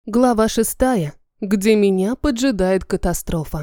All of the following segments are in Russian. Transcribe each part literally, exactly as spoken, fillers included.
Глава шестая, где меня поджидает катастрофа.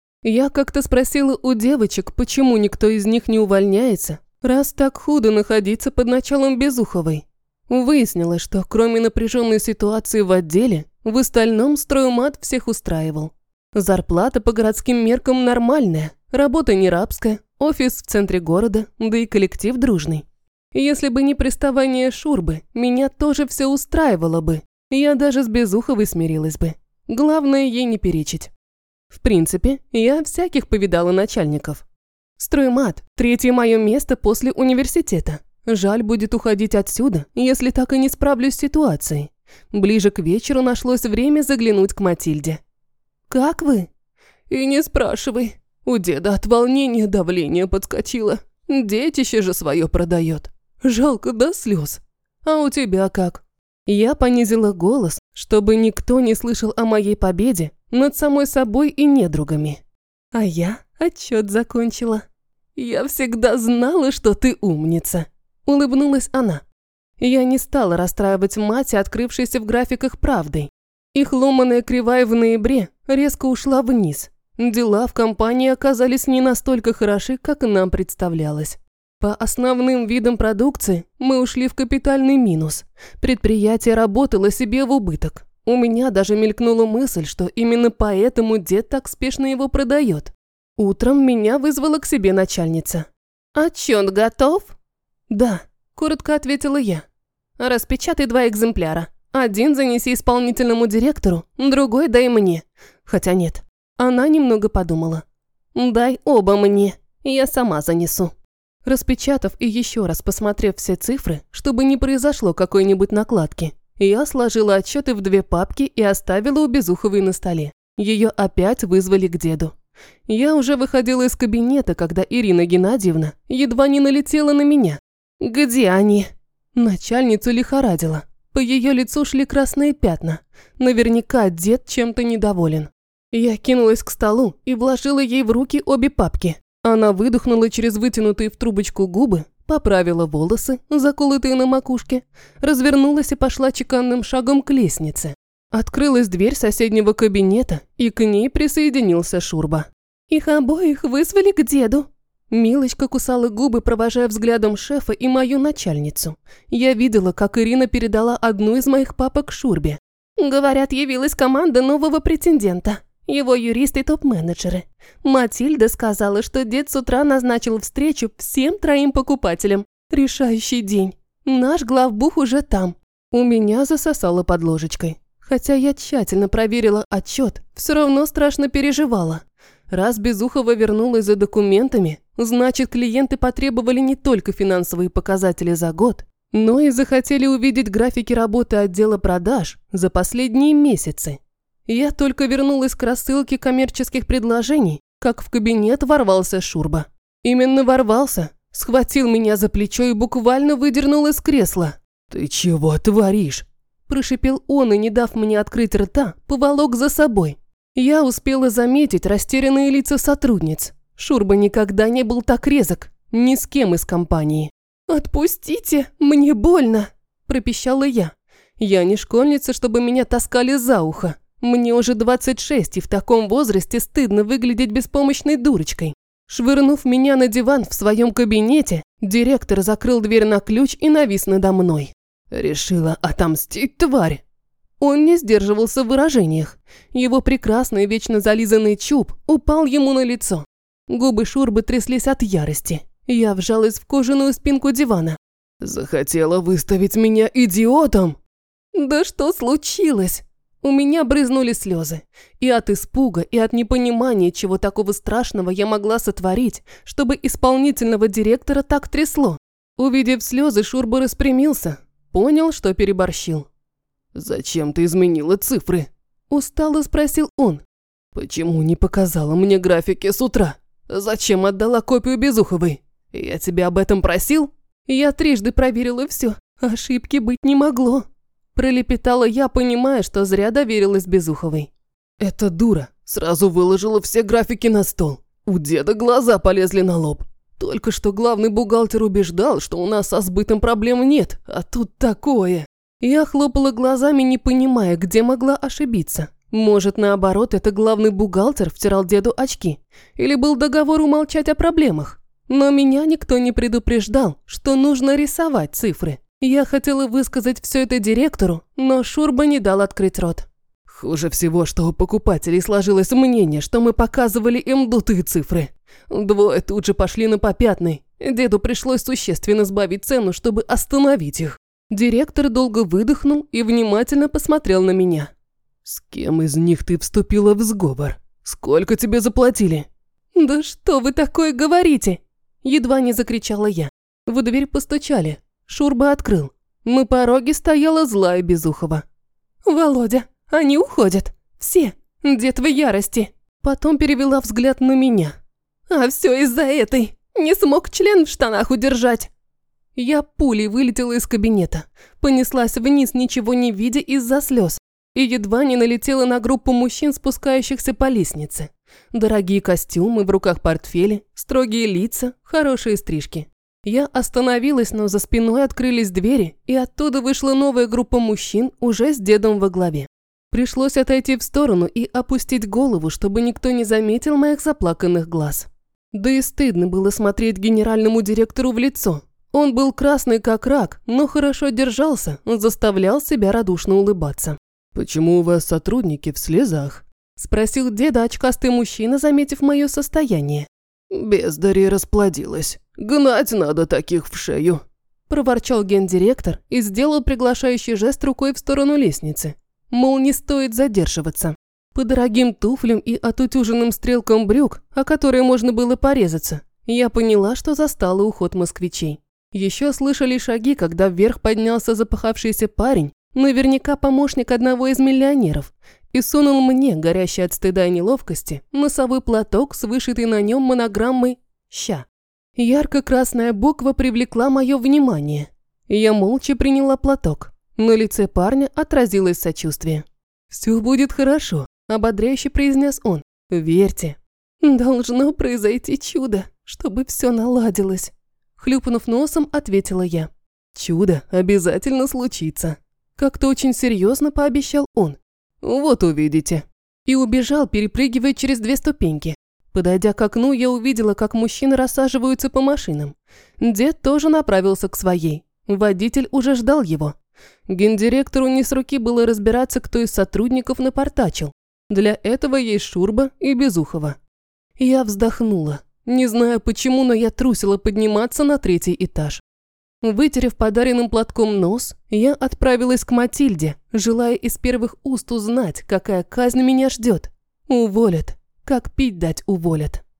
Я как-то спросила у девочек, почему никто из них не увольняется, раз так худо находиться под началом Безуховой. Выяснилось, что кроме напряженной ситуации в отделе, в остальном строймат всех устраивал. Зарплата по городским меркам нормальная, работа не рабская, офис в центре города, да и коллектив дружный. Если бы не приставание Шурбы, меня тоже все устраивало бы. Я даже с Безуховой смирилась бы. Главное, ей не перечить. В принципе, я всяких повидала начальников. Строймат – третье мое место после университета. Жаль будет уходить отсюда, если так и не справлюсь с ситуацией. Ближе к вечеру нашлось время заглянуть к Матильде. «Как вы?» «И не спрашивай. У деда от волнения давление подскочило. Детище же свое продает. Жалко до слез. А у тебя как?» Я понизила голос, чтобы никто не слышал о моей победе над самой собой и недругами. А я отчет закончила. «Я всегда знала, что ты умница», – улыбнулась она. Я не стала расстраивать мать, открывшейся в графиках правдой. Их ломаная кривая в ноябре резко ушла вниз. Дела в компании оказались не настолько хороши, как нам представлялось. По основным видам продукции мы ушли в капитальный минус. Предприятие работало себе в убыток. У меня даже мелькнула мысль, что именно поэтому дед так спешно его продает. Утром меня вызвала к себе начальница. «Отчет готов?» «Да», – коротко ответила я. «Распечатай два экземпляра. Один занеси исполнительному директору, другой дай мне. Хотя нет». Она немного подумала. «Дай оба мне, я сама занесу». Распечатав и еще раз посмотрев все цифры, чтобы не произошло какой-нибудь накладки, я сложила отчеты в две папки и оставила у Безуховой на столе. Ее опять вызвали к деду. Я уже выходила из кабинета, когда Ирина Геннадьевна едва не налетела на меня. «Где они?» Начальницу лихорадила. По ее лицу шли красные пятна. Наверняка дед чем-то недоволен. Я кинулась к столу и вложила ей в руки обе папки. Она выдохнула через вытянутые в трубочку губы, поправила волосы, заколотые на макушке, развернулась и пошла чеканным шагом к лестнице. Открылась дверь соседнего кабинета, и к ней присоединился Шурба. «Их обоих вызвали к деду». Милочка кусала губы, провожая взглядом шефа и мою начальницу. Я видела, как Ирина передала одну из моих папок Шурбе. «Говорят, явилась команда нового претендента. Его юристы и топ-менеджеры. Матильда сказала, что дед с утра назначил встречу всем троим покупателям. Решающий день. Наш главбух уже там». У меня засосало под ложечкой. Хотя я тщательно проверила отчет, все равно страшно переживала. Раз Безухова вернулась за документами, значит, клиенты потребовали не только финансовые показатели за год, но и захотели увидеть графики работы отдела продаж за последние месяцы. Я только вернулась к рассылке коммерческих предложений, как в кабинет ворвался Шурба. Именно ворвался, схватил меня за плечо и буквально выдернул из кресла. «Ты чего творишь?» – прошипел он и, не дав мне открыть рта, поволок за собой. Я успела заметить растерянные лица сотрудниц. Шурба никогда не был так резок, ни с кем из компании. «Отпустите, мне больно!» – пропищала я. Я не школьница, чтобы меня таскали за ухо. Мне уже двадцать шесть, и в таком возрасте стыдно выглядеть беспомощной дурочкой. Швырнув меня на диван в своем кабинете, директор закрыл дверь на ключ и навис надо мной. «Решила отомстить, тварь!» Он не сдерживался в выражениях. Его прекрасный, вечно зализанный чуб упал ему на лицо. Губы Шурбы тряслись от ярости. Я вжалась в кожаную спинку дивана. «Захотела выставить меня идиотом?» «Да что случилось?» У меня брызнули слезы. И от испуга, и от непонимания, чего такого страшного я могла сотворить, чтобы исполнительного директора так трясло. Увидев слезы, Шурба распрямился. Понял, что переборщил. «Зачем ты изменила цифры?» Устало спросил он. «Почему не показала мне графики с утра? Зачем отдала копию Безуховой? Я тебя об этом просил?» Я трижды проверила все. Ошибки быть не могло. Пролепетала я, понимая, что зря доверилась Безуховой. «Эта дура сразу выложила все графики на стол. У деда глаза полезли на лоб. Только что главный бухгалтер убеждал, что у нас со сбытом проблем нет, а тут такое». Я хлопала глазами, не понимая, где могла ошибиться. Может, наоборот, это главный бухгалтер втирал деду очки? Или был договор умолчать о проблемах? Но меня никто не предупреждал, что нужно рисовать цифры. Я хотела высказать все это директору, но Шурба не дал открыть рот. Хуже всего, что у покупателей сложилось мнение, что мы показывали им дутые цифры. Двое тут же пошли на попятный. Деду пришлось существенно сбавить цену, чтобы остановить их. Директор долго выдохнул и внимательно посмотрел на меня. «С кем из них ты вступила в сговор? Сколько тебе заплатили?» «Да что вы такое говорите?» Едва не закричала я. В дверь постучали. Шурба открыл. На пороге стояла злая Безухова. «Володя, они уходят. Все. Дед в ярости». Потом перевела взгляд на меня. «А все из-за этой. Не смог член в штанах удержать». Я пулей вылетела из кабинета. Понеслась вниз, ничего не видя из-за слез. И едва не налетела на группу мужчин, спускающихся по лестнице. Дорогие костюмы, в руках портфели, строгие лица, хорошие стрижки. Я остановилась, но за спиной открылись двери, и оттуда вышла новая группа мужчин, уже с дедом во главе. Пришлось отойти в сторону и опустить голову, чтобы никто не заметил моих заплаканных глаз. Да и стыдно было смотреть генеральному директору в лицо. Он был красный как рак, но хорошо держался, заставлял себя радушно улыбаться. «Почему у вас сотрудники в слезах?» – спросил деда очкастый мужчина, заметив мое состояние. «Бездари расплодилась. Гнать надо таких в шею», – проворчал гендиректор и сделал приглашающий жест рукой в сторону лестницы. Мол, не стоит задерживаться. По дорогим туфлям и отутюженным стрелкам брюк, о которые можно было порезаться, я поняла, что застала уход москвичей. Еще слышали шаги, когда вверх поднялся запыхавшийся парень, наверняка помощник одного из миллионеров, и сунул мне, горящий от стыда и неловкости, носовой платок с вышитой на нем монограммой «Ща». Ярко-красная буква привлекла мое внимание. Я молча приняла платок. На лице парня отразилось сочувствие. «Все будет хорошо», – ободряюще произнес он. «Верьте». «Должно произойти чудо, чтобы все наладилось», – хлюпнув носом, ответила я. «Чудо обязательно случится». Как-то очень серьезно пообещал он. «Вот увидите». И убежал, перепрыгивая через две ступеньки. Подойдя к окну, я увидела, как мужчины рассаживаются по машинам. Дед тоже направился к своей. Водитель уже ждал его. Гендиректору не с руки было разбираться, кто из сотрудников напортачил. Для этого есть Шурба и Безухова. Я вздохнула. Не знаю почему, но я трусила подниматься на третий этаж. Вытерев подаренным платком нос, я отправилась к Матильде, желая из первых уст узнать, какая казнь меня ждет. Уволят. Как пить дать уволят.